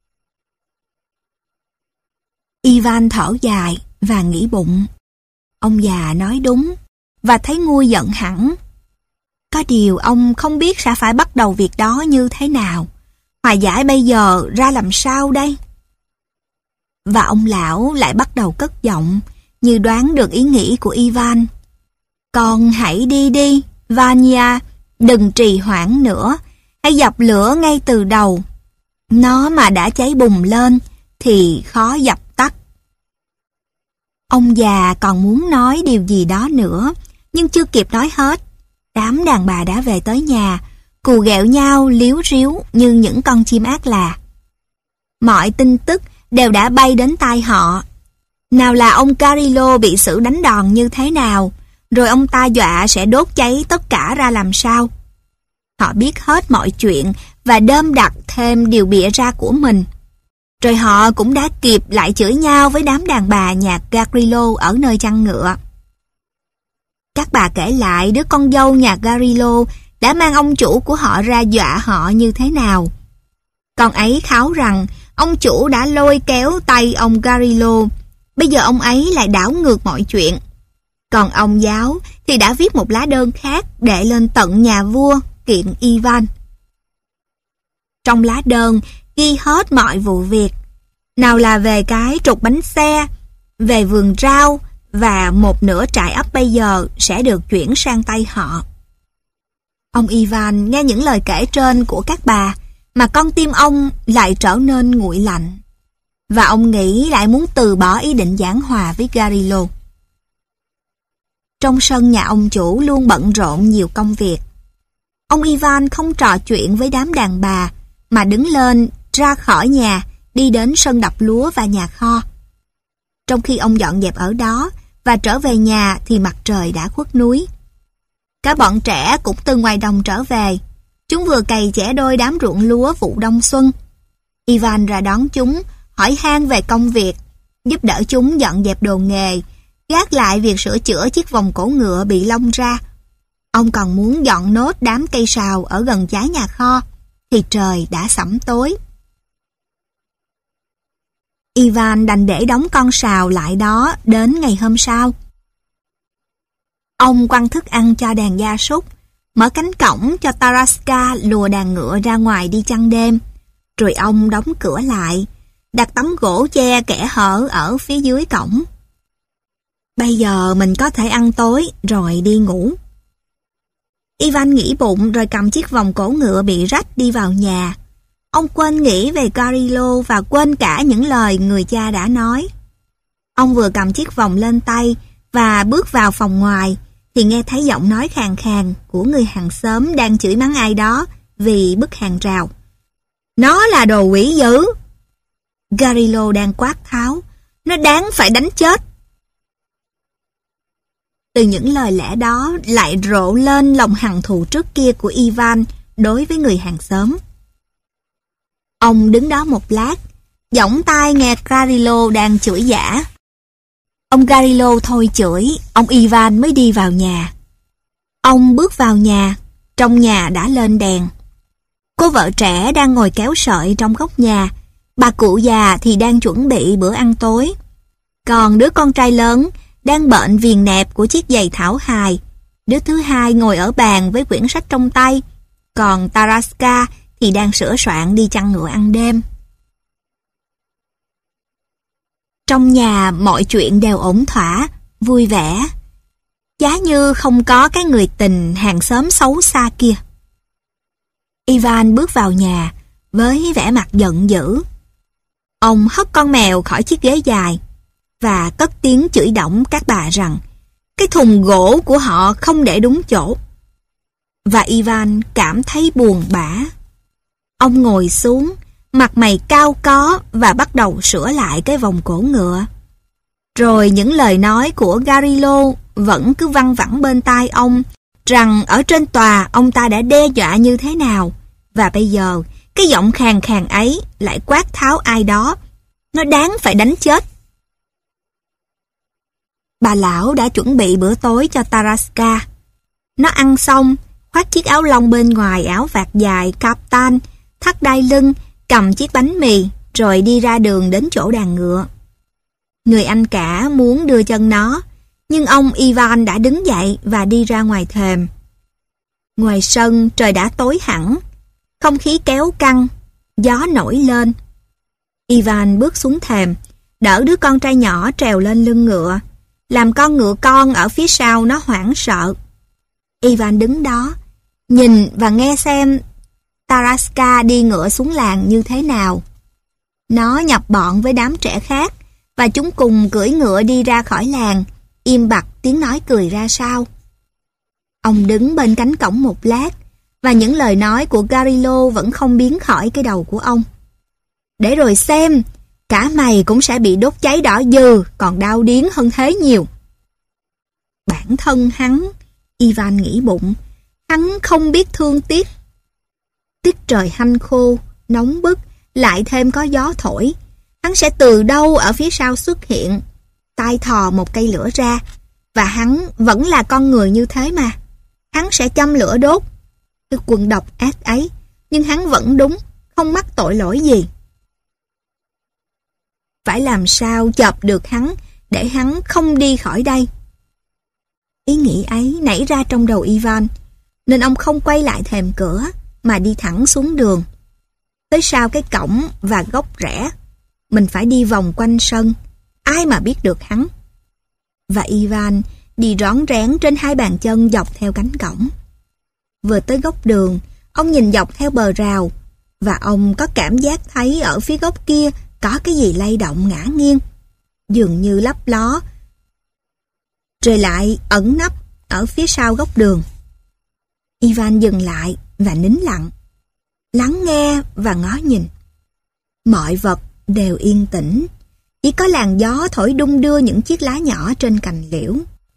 Ivan thở dài và nghĩ bụng. Ông già nói đúng, và thấy nguôi giận hẳn. Có điều ông không biết sẽ phải bắt đầu việc đó như thế nào. Hòa giải bây giờ ra làm sao đây? Và ông lão lại bắt đầu cất giọng, như đoán được ý nghĩ của Ivan. Con hãy đi đi, Vanya, đừng trì hoãn nữa, hãy dập lửa ngay từ đầu. Nó mà đã cháy bùng lên thì khó dập tắt. Ông già còn muốn nói điều gì đó nữa, nhưng chưa kịp nói hết. Đám đàn bà đã về tới nhà, cù ghẹo nhau líu ríu như những con chim ác là. Mọi tin tức đều đã bay đến tai họ. Nào là ông Garillo bị xử đánh đòn như thế nào, rồi ông ta dọa sẽ đốt cháy tất cả ra làm sao. Họ biết hết mọi chuyện và đơm đặt thêm điều bịa ra của mình. Rồi họ cũng đã kịp lại chửi nhau với đám đàn bà nhà Garillo ở nơi chăn ngựa. Các bà kể lại đứa con dâu nhà Garillo đã mang ông chủ của họ ra dọa họ như thế nào. Con ấy kháo rằng ông chủ đã lôi kéo tay ông Garillo, bây giờ ông ấy lại đảo ngược mọi chuyện. Còn ông giáo thì đã viết một lá đơn khác để lên tận nhà vua kiện Ivan. Trong lá đơn ghi hết mọi vụ việc, nào là về cái trục bánh xe, về vườn rau, và một nửa trại ấp bây giờ sẽ được chuyển sang tay họ. Ông Ivan nghe những lời kể trên của các bà, mà con tim ông lại trở nên nguội lạnh, và ông nghĩ lại muốn từ bỏ ý định giảng hòa với Garillo. Trong sân nhà ông chủ luôn bận rộn nhiều công việc. Ông Ivan không trò chuyện với đám đàn bà, mà đứng lên ra khỏi nhà, đi đến sân đập lúa và nhà kho. Trong khi ông dọn dẹp ở đó và trở về nhà thì mặt trời đã khuất núi. Cả bọn trẻ cũng từ ngoài đồng trở về. Chúng vừa cày chẻ đôi đám ruộng lúa vụ đông xuân. Ivan ra đón chúng, hỏi han về công việc, giúp đỡ chúng dọn dẹp đồ nghề, gác lại việc sửa chữa chiếc vòng cổ ngựa bị lông ra. Ông còn muốn dọn nốt đám cây sào ở gần trái nhà kho, thì trời đã sẫm tối. Ivan đành để đóng con sào lại đó đến ngày hôm sau. Ông quăng thức ăn cho đàn gia súc, mở cánh cổng cho Taraska lùa đàn ngựa ra ngoài đi chăn đêm, rồi ông đóng cửa lại, đặt tấm gỗ che kẽ hở ở phía dưới cổng. Bây giờ mình có thể ăn tối rồi đi ngủ. Ivan nghĩ bụng rồi cầm chiếc vòng cổ ngựa bị rách đi vào nhà. Ông quên nghĩ về Garillo và quên cả những lời người cha đã nói. Ông vừa cầm chiếc vòng lên tay và bước vào phòng ngoài thì nghe thấy giọng nói khàn khàn của người hàng xóm đang chửi mắng ai đó vì bức hàng rào. Nó là đồ quỷ dữ! Garillo đang quát tháo. Nó đáng phải đánh chết! Từ những lời lẽ đó lại rộ lên lòng hằn thù trước kia của Ivan đối với người hàng xóm. Ông đứng đó một lát, giỏng tai nghe Garillo đang chửi giã. Ông Garillo thôi chửi, ông Ivan mới đi vào nhà. Ông bước vào nhà, trong nhà đã lên đèn. Cô vợ trẻ đang ngồi kéo sợi trong góc nhà, bà cụ già thì đang chuẩn bị bữa ăn tối. Còn đứa con trai lớn đang bện viền nẹp của chiếc giày thảo hài. Đứa thứ hai ngồi ở bàn với quyển sách trong tay, còn Taraska thì đang sửa soạn đi chăn ngựa ăn đêm. Trong nhà mọi chuyện đều ổn thỏa, vui vẻ. Giá như không có cái người tình hàng xóm xấu xa kia. Ivan bước vào nhà, với vẻ mặt giận dữ. Ông hất con mèo khỏi chiếc ghế dài và cất tiếng chửi đổng các bà rằng cái thùng gỗ của họ không để đúng chỗ. Và Ivan cảm thấy buồn bã. Ông ngồi xuống, mặt mày cau có và bắt đầu sửa lại cái vòng cổ ngựa. Rồi những lời nói của Garillo vẫn cứ văng vẳng bên tai ông rằng ở trên tòa ông ta đã đe dọa như thế nào, và bây giờ cái giọng khàn khàn ấy lại quát tháo ai đó. Nó đáng phải đánh chết. Bà lão đã chuẩn bị bữa tối cho Taraska. Nó ăn xong, khoác chiếc áo lông bên ngoài áo vạt dài kaftan, thắt đai lưng, cầm chiếc bánh mì, rồi đi ra đường đến chỗ đàn ngựa. Người anh cả muốn đưa chân nó, nhưng ông Ivan đã đứng dậy và đi ra ngoài thềm. Ngoài sân trời đã tối hẳn, không khí kéo căng, gió nổi lên. Ivan bước xuống thềm, đỡ đứa con trai nhỏ trèo lên lưng ngựa, làm con ngựa con ở phía sau nó hoảng sợ. Ivan đứng đó, nhìn và nghe xem Taraska đi ngựa xuống làng như thế nào. Nó nhập bọn với đám trẻ khác, và chúng cùng cưỡi ngựa đi ra khỏi làng, im bặt tiếng nói cười ra sao. Ông đứng bên cánh cổng một lát, và những lời nói của Garillo vẫn không biến khỏi cái đầu của ông. Để rồi xem, cả mày cũng sẽ bị đốt cháy đỏ dừ, còn đau điếng hơn thế nhiều. Bản thân hắn, Ivan nghĩ bụng, hắn không biết thương tiếc. Tiết trời hanh khô, nóng bức, lại thêm có gió thổi. Hắn sẽ từ đâu ở phía sau xuất hiện, tay thò một cây lửa ra, và hắn vẫn là con người như thế mà. Hắn sẽ châm lửa đốt cái quân độc ác ấy, nhưng hắn vẫn đúng, không mắc tội lỗi gì. Phải làm sao chộp được hắn để hắn không đi khỏi đây? Ý nghĩ ấy nảy ra trong đầu Ivan, nên ông không quay lại thềm cửa mà đi thẳng xuống đường. Tới sau cái cổng và góc rẽ, mình phải đi vòng quanh sân, ai mà biết được hắn. Và Ivan đi rón rén trên hai bàn chân dọc theo cánh cổng. Vừa tới góc đường, ông nhìn dọc theo bờ rào, và ông có cảm giác thấy ở phía góc kia có cái gì lay động ngả nghiêng, dường như lấp ló, rồi lại ẩn nấp ở phía sau góc đường. Ivan dừng lại và nín lặng, lắng nghe và ngó nhìn. Mọi vật đều yên tĩnh, chỉ có làn gió thổi đung đưa những chiếc lá nhỏ trên cành liễu.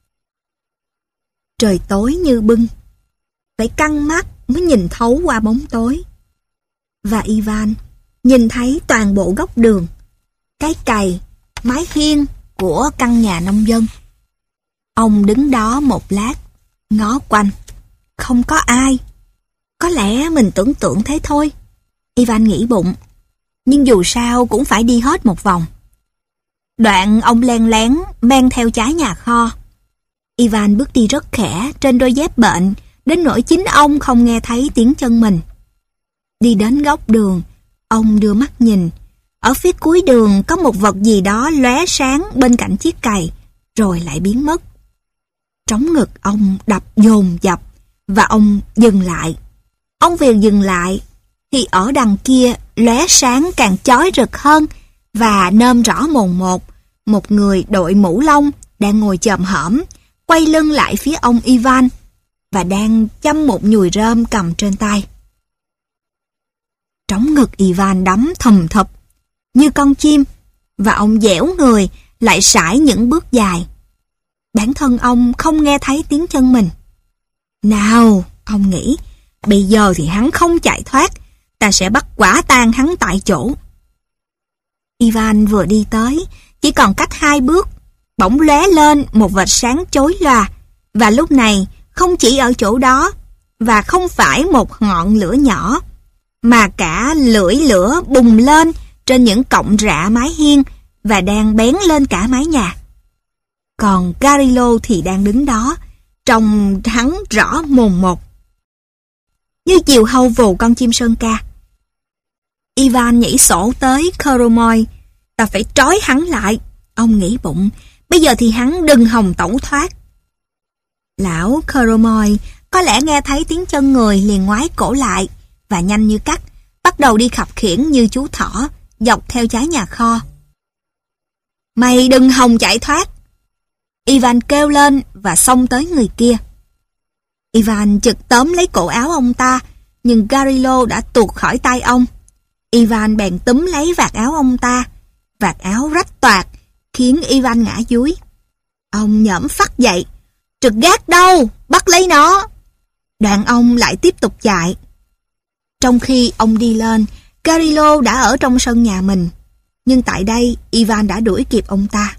Trời tối như bưng, phải căng mắt mới nhìn thấu qua bóng tối. Và Ivan nhìn thấy toàn bộ góc đường, cái cày, mái hiên của căn nhà nông dân. Ông đứng đó một lát, ngó quanh, không có ai. Có lẽ mình tưởng tượng thế thôi, Ivan nghĩ bụng, nhưng dù sao cũng phải đi hết một vòng. Đoạn ông len lén men theo trái nhà kho. Ivan bước đi rất khẽ trên đôi dép bệnh, đến nỗi chính ông không nghe thấy tiếng chân mình. Đi đến góc đường, ông đưa mắt nhìn. Ở phía cuối đường có một vật gì đó lóe sáng bên cạnh chiếc cày, rồi lại biến mất. Trống ngực ông đập dồn dập, và ông dừng lại. Ông vừa dừng lại, thì ở đằng kia lóe sáng càng chói rực hơn, và nôm rõ mồn một, một người đội mũ lông đang ngồi chồm hổm, quay lưng lại phía ông Ivan, và đang chăm một nhùi rơm cầm trên tay. Trống ngực Ivan đấm thầm thập như con chim, và ông dẻo người lại sải những bước dài. Bản thân ông không nghe thấy tiếng chân mình. Nào, ông nghĩ, bây giờ thì hắn không chạy thoát, ta sẽ bắt quả tang hắn tại chỗ. Ivan vừa đi tới, chỉ còn cách hai bước, bỗng lóe lên một vệt sáng chói lòa, và lúc này không chỉ ở chỗ đó, và không phải một ngọn lửa nhỏ, mà cả lưỡi lửa bùng lên trên những cọng rạ mái hiên và đang bén lên cả mái nhà. Còn Garillo thì đang đứng đó, trông hắn rõ mồn một, như chiều hâu vồ con chim sơn ca. Ivan nhảy sổ tới Khoromoy. Ta phải trói hắn lại, ông nghĩ bụng, bây giờ thì hắn đừng hòng tẩu thoát. Lão Khoromoy có lẽ nghe thấy tiếng chân người liền ngoái cổ lại, và nhanh như cắt, bắt đầu đi khập khiễng như chú thỏ, dọc theo trái nhà kho. Mày đừng hòng chạy thoát! Ivan kêu lên và xông tới người kia. Ivan chực tóm lấy cổ áo ông ta, nhưng Garillo đã tuột khỏi tay ông. Ivan bèn túm lấy vạt áo ông ta. Vạt áo rách toạc, khiến Ivan ngã dúi. Ông nhổm phắt dậy. Trực gác đâu? Bắt lấy nó! Đoạn ông lại tiếp tục chạy. Trong khi ông đi lên, Garillo đã ở trong sân nhà mình. Nhưng tại đây, Ivan đã đuổi kịp ông ta.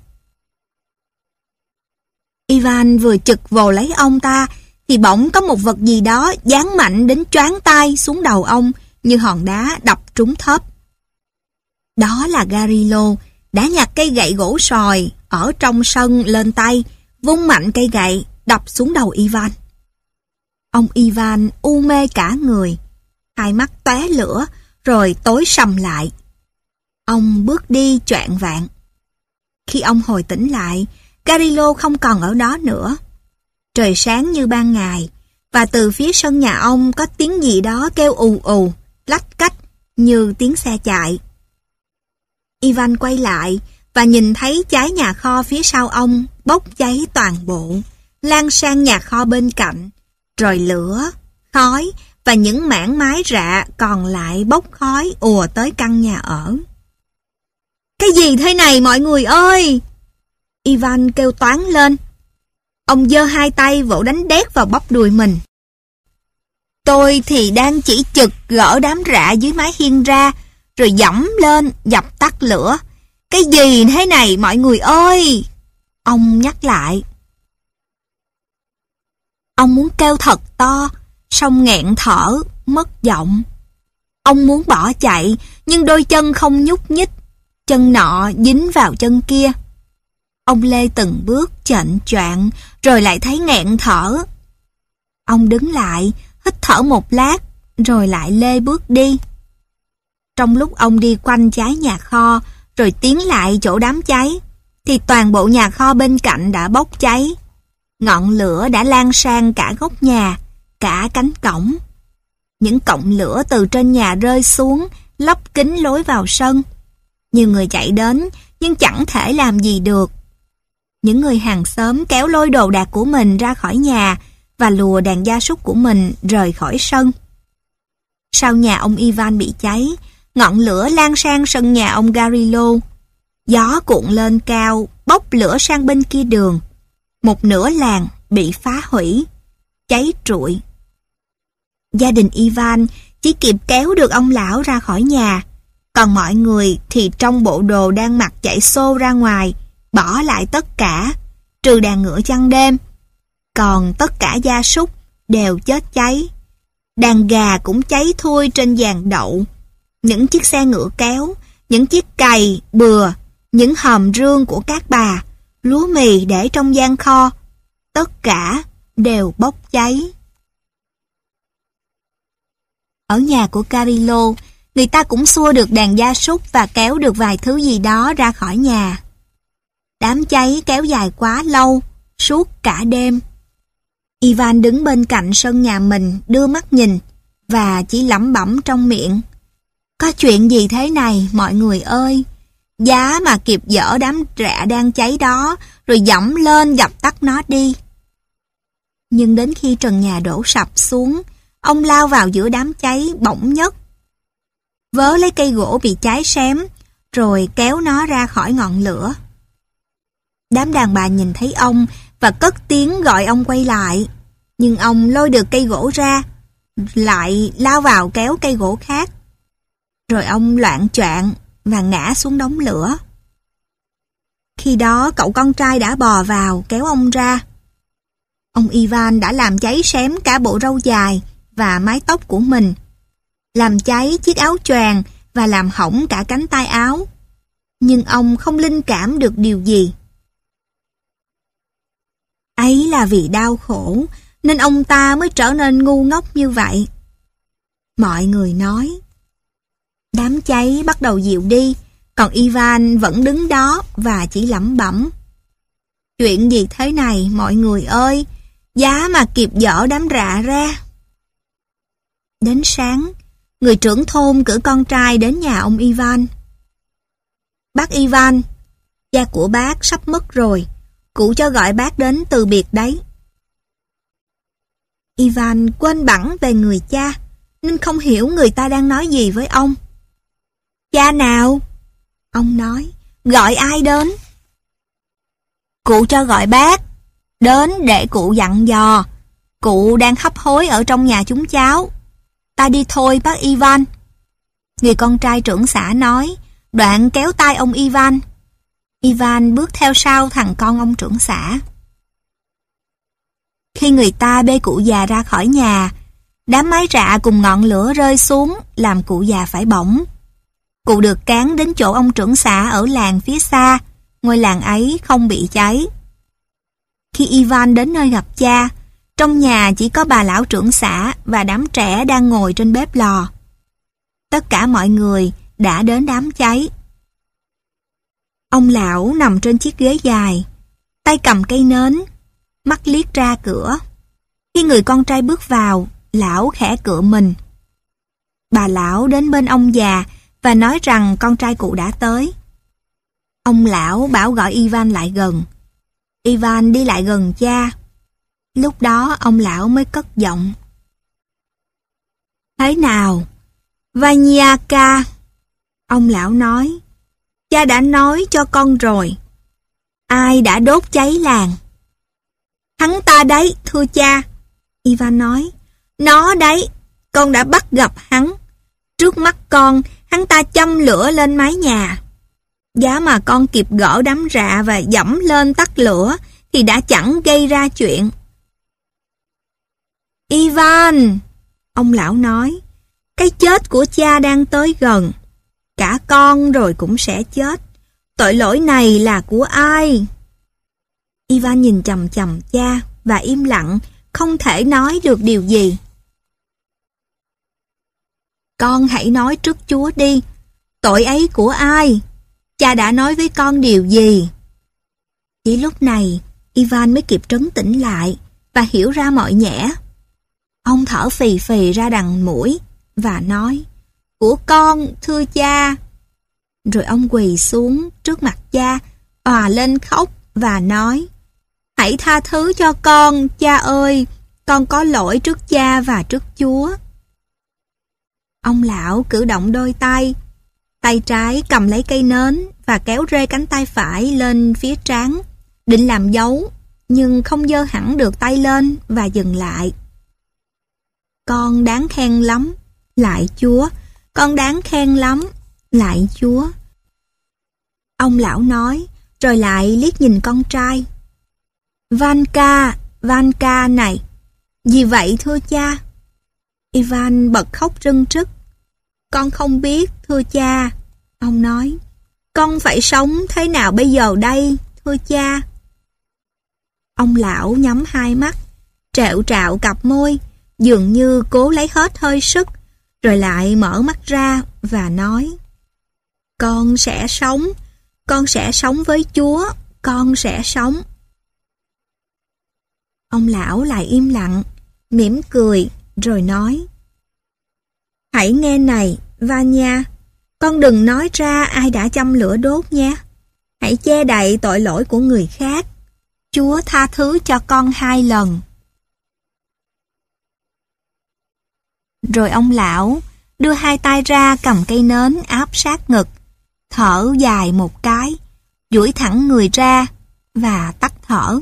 Ivan vừa chực vồ lấy ông ta, thì bỗng có một vật gì đó giáng mạnh đến choáng tai xuống đầu ông như hòn đá đập trúng thớp. Đó là Garillo đã nhặt cây gậy gỗ sòi ở trong sân lên tay, vung mạnh cây gậy đập xuống đầu Ivan. Ông Ivan u mê cả người, hai mắt tóe lửa rồi tối sầm lại. Ông bước đi choạng vạng. Khi ông hồi tỉnh lại, Garillo không còn ở đó nữa. Trời sáng như ban ngày, và từ phía sân nhà ông có tiếng gì đó kêu ù ù, lách cách như tiếng xe chạy. Ivan quay lại và nhìn thấy trái nhà kho phía sau ông bốc cháy toàn bộ, lan sang nhà kho bên cạnh, rồi lửa, khói và những mảng mái rạ còn lại bốc khói ùa tới căn nhà ở. Cái gì thế này mọi người ơi! Ivan kêu toáng lên. Ông giơ hai tay vỗ đánh đét vào bắp đùi mình. Tôi thì đang chỉ chực gỡ đám rạ dưới mái hiên ra, rồi dẫm lên dập tắt lửa. Cái gì thế này mọi người ơi! Ông nhắc lại. Ông muốn kêu thật to, song nghẹn thở, mất giọng. Ông muốn bỏ chạy, nhưng đôi chân không nhúc nhích, chân nọ dính vào chân kia. Ông lê từng bước chệnh choạng, rồi lại thấy nghẹn thở. Ông đứng lại, hít thở một lát, rồi lại lê bước đi. Trong lúc ông đi quanh trái nhà kho, rồi tiến lại chỗ đám cháy, thì toàn bộ nhà kho bên cạnh đã bốc cháy. Ngọn lửa đã lan sang cả góc nhà, cả cánh cổng. Những cọng lửa từ trên nhà rơi xuống, lấp kín lối vào sân. Nhiều người chạy đến, nhưng chẳng thể làm gì được. Những người hàng xóm kéo lôi đồ đạc của mình ra khỏi nhà và lùa đàn gia súc của mình rời khỏi sân. Sau nhà ông Ivan bị cháy, ngọn lửa lan sang sân nhà ông Garillo. Gió cuộn lên cao, bốc lửa sang bên kia đường. Một nửa làng bị phá hủy, cháy trụi. Gia đình Ivan chỉ kịp kéo được ông lão ra khỏi nhà, còn mọi người thì trong bộ đồ đang mặc chạy xô ra ngoài, bỏ lại tất cả, trừ đàn ngựa chăn đêm. Còn tất cả gia súc đều chết cháy. Đàn gà cũng cháy thui trên giàn đậu. Những chiếc xe ngựa kéo, những chiếc cày, bừa, những hòm rương của các bà, lúa mì để trong gian kho, tất cả đều bốc cháy. Ở nhà của Garillo, người ta cũng xua được đàn gia súc và kéo được vài thứ gì đó ra khỏi nhà. Đám cháy kéo dài quá lâu, suốt cả đêm. Ivan đứng bên cạnh sân nhà mình đưa mắt nhìn và chỉ lẩm bẩm trong miệng. Có chuyện gì thế này mọi người ơi? Giá mà kịp dỡ đám rạ đang cháy đó rồi dẫm lên dập tắt nó đi. Nhưng đến khi trần nhà đổ sập xuống, ông lao vào giữa đám cháy bỗng nhất. Vớ lấy cây gỗ bị cháy xém rồi kéo nó ra khỏi ngọn lửa. Đám đàn bà nhìn thấy ông và cất tiếng gọi ông quay lại. Nhưng ông lôi được cây gỗ ra, lại lao vào kéo cây gỗ khác. Rồi ông loạng choạng và ngã xuống đống lửa. Khi đó cậu con trai đã bò vào kéo ông ra. Ông Ivan đã làm cháy xém cả bộ râu dài và mái tóc của mình, làm cháy chiếc áo choàng và làm hỏng cả cánh tay áo. Nhưng ông không linh cảm được điều gì. Ấy là vì đau khổ nên ông ta mới trở nên ngu ngốc như vậy. Mọi người nói. Đám cháy bắt đầu dịu đi, còn Ivan vẫn đứng đó và chỉ lẩm bẩm. Chuyện gì thế này mọi người ơi, giá mà kịp dỡ đám rạ ra. Đến sáng, người trưởng thôn cử con trai đến nhà ông Ivan. Bác Ivan, cha của bác sắp mất rồi, cụ cho gọi bác đến từ biệt đấy. Ivan quên bẵng về người cha, nên không hiểu người ta đang nói gì với ông. Cha nào? Ông nói, gọi ai đến? Cụ cho gọi bác, đến để cụ dặn dò. Cụ đang hấp hối ở trong nhà chúng cháu. Ta đi thôi bác Ivan. Người con trai trưởng xã nói, đoạn kéo tay ông Ivan. Ivan bước theo sau thằng con ông trưởng xã. Khi người ta bê cụ già ra khỏi nhà, đám mái rạ cùng ngọn lửa rơi xuống làm cụ già phải bỏng. Cụ được cán đến chỗ ông trưởng xã ở làng phía xa, ngôi làng ấy không bị cháy. Khi Ivan đến nơi gặp cha, trong nhà chỉ có bà lão trưởng xã và đám trẻ đang ngồi trên bếp lò. Tất cả mọi người đã đến đám cháy. Ông lão nằm trên chiếc ghế dài, tay cầm cây nến, mắt liếc ra cửa. Khi người con trai bước vào, lão khẽ cựa mình. Bà lão đến bên ông già và nói rằng con trai cụ đã tới. Ông lão bảo gọi Ivan lại gần. Ivan đi lại gần cha. Lúc đó ông lão mới cất giọng. Thế nào? Vanyaka. Ông lão nói, cha đã nói cho con rồi. Ai đã đốt cháy làng? Hắn ta đấy, thưa cha. Ivan nói, nó đấy, con đã bắt gặp hắn. Trước mắt con, hắn ta châm lửa lên mái nhà. Giá mà con kịp gỡ đám rạ và dẫm lên tắt lửa thì đã chẳng gây ra chuyện. Ivan, ông lão nói, cái chết của cha đang tới gần. Cả con rồi cũng sẽ chết. Tội lỗi này là của ai? Ivan nhìn chằm chằm cha và im lặng, không thể nói được điều gì. Con hãy nói trước Chúa đi. Tội ấy của ai? Cha đã nói với con điều gì? Chỉ lúc này, Ivan mới kịp trấn tĩnh lại và hiểu ra mọi nhẽ. Ông thở phì phì ra đằng mũi và nói, của con, thưa cha. Rồi ông quỳ xuống trước mặt cha, òa lên khóc và nói, hãy tha thứ cho con, cha ơi, con có lỗi trước cha và trước Chúa. Ông lão cử động đôi tay, tay trái cầm lấy cây nến và kéo rê cánh tay phải lên phía trán, định làm dấu, nhưng không giơ hẳn được tay lên và dừng lại. Con đáng khen lắm, lại Chúa, con đáng khen lắm, lại Chúa. Ông lão nói, rồi lại liếc nhìn con trai. Vanka, Vanka này, gì vậy thưa cha? Ivan bật khóc rưng rức. Con không biết, thưa cha. Ông nói, con phải sống thế nào bây giờ đây, thưa cha? Ông lão nhắm hai mắt, trẹo trạo cặp môi, dường như cố lấy hết hơi sức, rồi lại mở mắt ra và nói, con sẽ sống, con sẽ sống với Chúa, con sẽ sống. Ông lão lại im lặng, mỉm cười, rồi nói, hãy nghe này, Vanya, con đừng nói ra ai đã châm lửa đốt nha. Hãy che đậy tội lỗi của người khác. Chúa tha thứ cho con hai lần. Rồi ông lão đưa hai tay ra cầm cây nến áp sát ngực, thở dài một cái, duỗi thẳng người ra và tắt thở.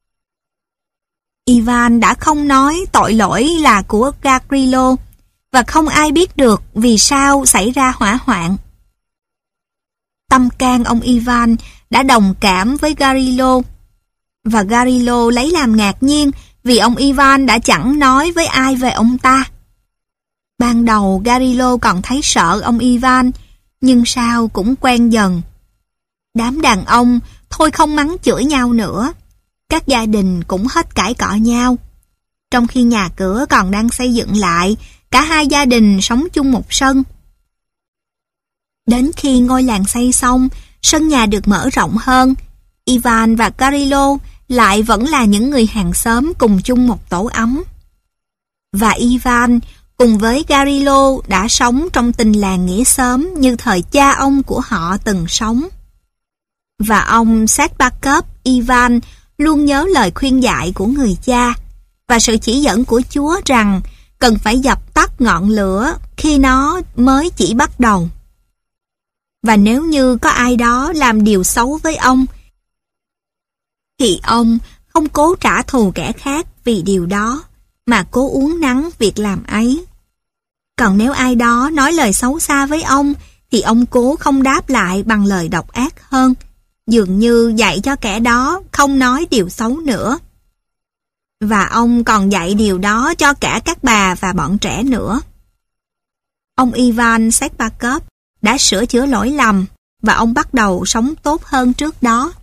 Ivan đã không nói tội lỗi là của Gavrilo và không ai biết được vì sao xảy ra hỏa hoạn. Tâm can ông Ivan đã đồng cảm với Gavrilo và Gavrilo lấy làm ngạc nhiên vì ông Ivan đã chẳng nói với ai về ông ta. Ban đầu Gavrilo còn thấy sợ ông Ivan, nhưng sau cũng quen dần. Đám đàn ông thôi không mắng chửi nhau nữa. Các gia đình cũng hết cãi cọ nhau. Trong khi nhà cửa còn đang xây dựng lại, cả hai gia đình sống chung một sân. Đến khi ngôi làng xây xong, sân nhà được mở rộng hơn, Ivan và Gavrilo lại vẫn là những người hàng xóm cùng chung một tổ ấm. Và Ivan cùng với Garillo đã sống trong tình làng nghĩa xóm như thời cha ông của họ từng sống. Và ông Sexbakov Ivan luôn nhớ lời khuyên dạy của người cha và sự chỉ dẫn của Chúa rằng cần phải dập tắt ngọn lửa khi nó mới chỉ bắt đầu. Và nếu như có ai đó làm điều xấu với ông, thì ông không cố trả thù kẻ khác vì điều đó, mà cố uốn nắn việc làm ấy. Còn nếu ai đó nói lời xấu xa với ông, thì ông cố không đáp lại bằng lời độc ác hơn, dường như dạy cho kẻ đó không nói điều xấu nữa. Và ông còn dạy điều đó cho cả các bà và bọn trẻ nữa. Ông Ivan Sexbakov đã sửa chữa lỗi lầm và ông bắt đầu sống tốt hơn trước đó.